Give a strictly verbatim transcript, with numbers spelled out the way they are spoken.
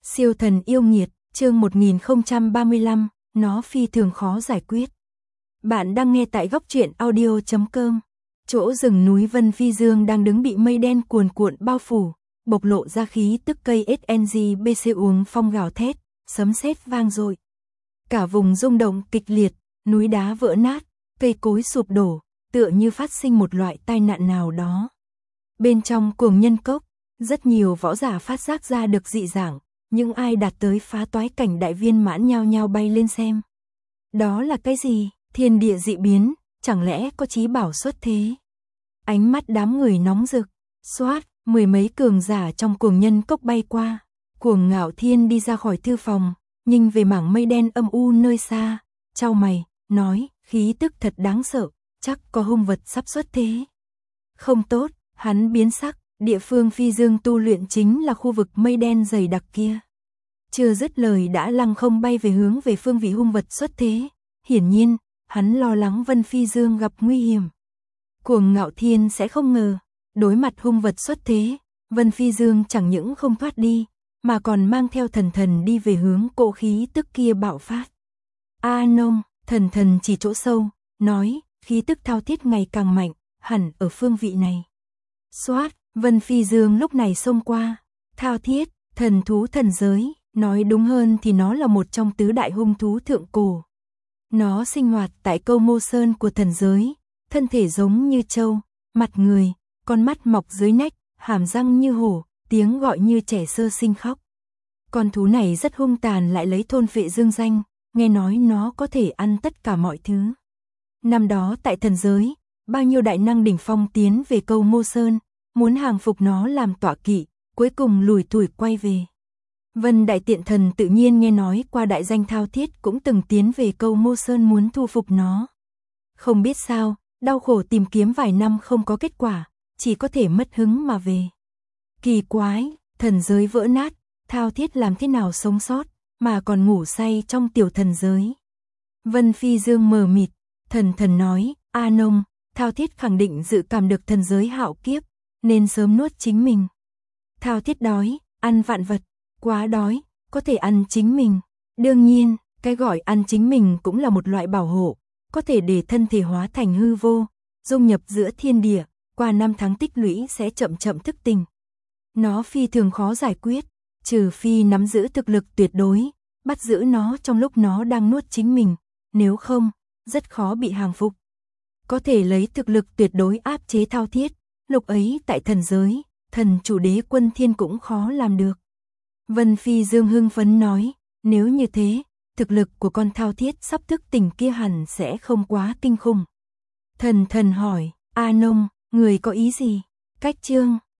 Siêu thần yêu nghiệt, chương một nghìn không trăm ba mươi lăm, nó phi thường khó giải quyết. Bạn đang nghe tại góc truyện audio chấm com. Chỗ rừng núi Vân Phi Dương đang đứng bị mây đen cuồn cuộn bao phủ, bộc lộ ra khí tức cây ét en giê bê xê uống phong gào thét, sấm sét vang dội. Cả vùng rung động kịch liệt, núi đá vỡ nát, cây cối sụp đổ, tựa như phát sinh một loại tai nạn nào đó. Bên trong cuồng nhân cốc, rất nhiều võ giả phát giác ra được dị dạng, những ai đạt tới phá toái cảnh đại viên mãn nhao nhao bay lên xem. Đó là cái gì? Thiên địa dị biến, chẳng lẽ có chí bảo xuất thế? Ánh mắt đám người nóng rực, xoát, mười mấy cường giả trong cuồng nhân cốc bay qua. Cuồng Ngạo Thiên đi ra khỏi thư phòng, nhìn về mảng mây đen âm u nơi xa, chau mày, nói, khí tức thật đáng sợ, chắc có hung vật sắp xuất thế. Không tốt, hắn biến sắc, địa phương Phi Dương tu luyện chính là khu vực mây đen dày đặc kia. Chưa dứt lời đã lăng không bay về hướng về phương vị hung vật xuất thế, hiển nhiên, hắn lo lắng Vân Phi Dương gặp nguy hiểm. Cuồng Ngạo Thiên sẽ không ngờ, đối mặt hung vật xuất thế, Vân Phi Dương chẳng những không thoát đi, mà còn mang theo thần thần đi về hướng cỗ khí tức kia bạo phát. A Nông, thần thần chỉ chỗ sâu, nói, khí tức thao thiết ngày càng mạnh, hẳn ở phương vị này. Xoát, Vân Phi Dương lúc này xông qua, thao thiết, thần thú thần giới, nói đúng hơn thì nó là một trong tứ đại hung thú thượng cổ. Nó sinh hoạt tại Câu Mô Sơn của thần giới, thân thể giống như trâu, mặt người, con mắt mọc dưới nách, hàm răng như hổ, tiếng gọi như trẻ sơ sinh khóc. Con thú này rất hung tàn lại lấy thôn phệ dương danh, nghe nói nó có thể ăn tất cả mọi thứ. Năm đó tại thần giới, bao nhiêu đại năng đỉnh phong tiến về Câu Mô Sơn, muốn hàng phục nó làm tọa kỵ, cuối cùng lủi thủi quay về. Vân Đại Tiện Thần tự nhiên nghe nói qua đại danh thao thiết cũng từng tiến về Câu Mô Sơn muốn thu phục nó. Không biết sao, đau khổ tìm kiếm vài năm không có kết quả, chỉ có thể mất hứng mà về. Kỳ quái, thần giới vỡ nát, thao thiết làm thế nào sống sót, mà còn ngủ say trong tiểu thần giới. Vân Phi Dương mờ mịt, thần thần nói, A Nông, thao thiết khẳng định dự cảm được thần giới hạo kiếp, nên sớm nuốt chính mình. Thao thiết đói, ăn vạn vật, quá đói, có thể ăn chính mình. Đương nhiên, cái gọi ăn chính mình cũng là một loại bảo hộ, có thể để thân thể hóa thành hư vô, dung nhập giữa thiên địa, qua năm tháng tích lũy sẽ chậm chậm thức tỉnh. Nó phi thường khó giải quyết, trừ phi nắm giữ thực lực tuyệt đối, bắt giữ nó trong lúc nó đang nuốt chính mình, nếu không, rất khó bị hàng phục. Có thể lấy thực lực tuyệt đối áp chế thao thiết, lúc ấy tại thần giới, thần chủ đế quân thiên cũng khó làm được. Vân Phi Dương hưng phấn nói, nếu như thế, thực lực của con thao thiết sắp thức tỉnh kia hẳn sẽ không quá kinh khủng. Thần thần hỏi, A Nông, người có ý gì? Cách chương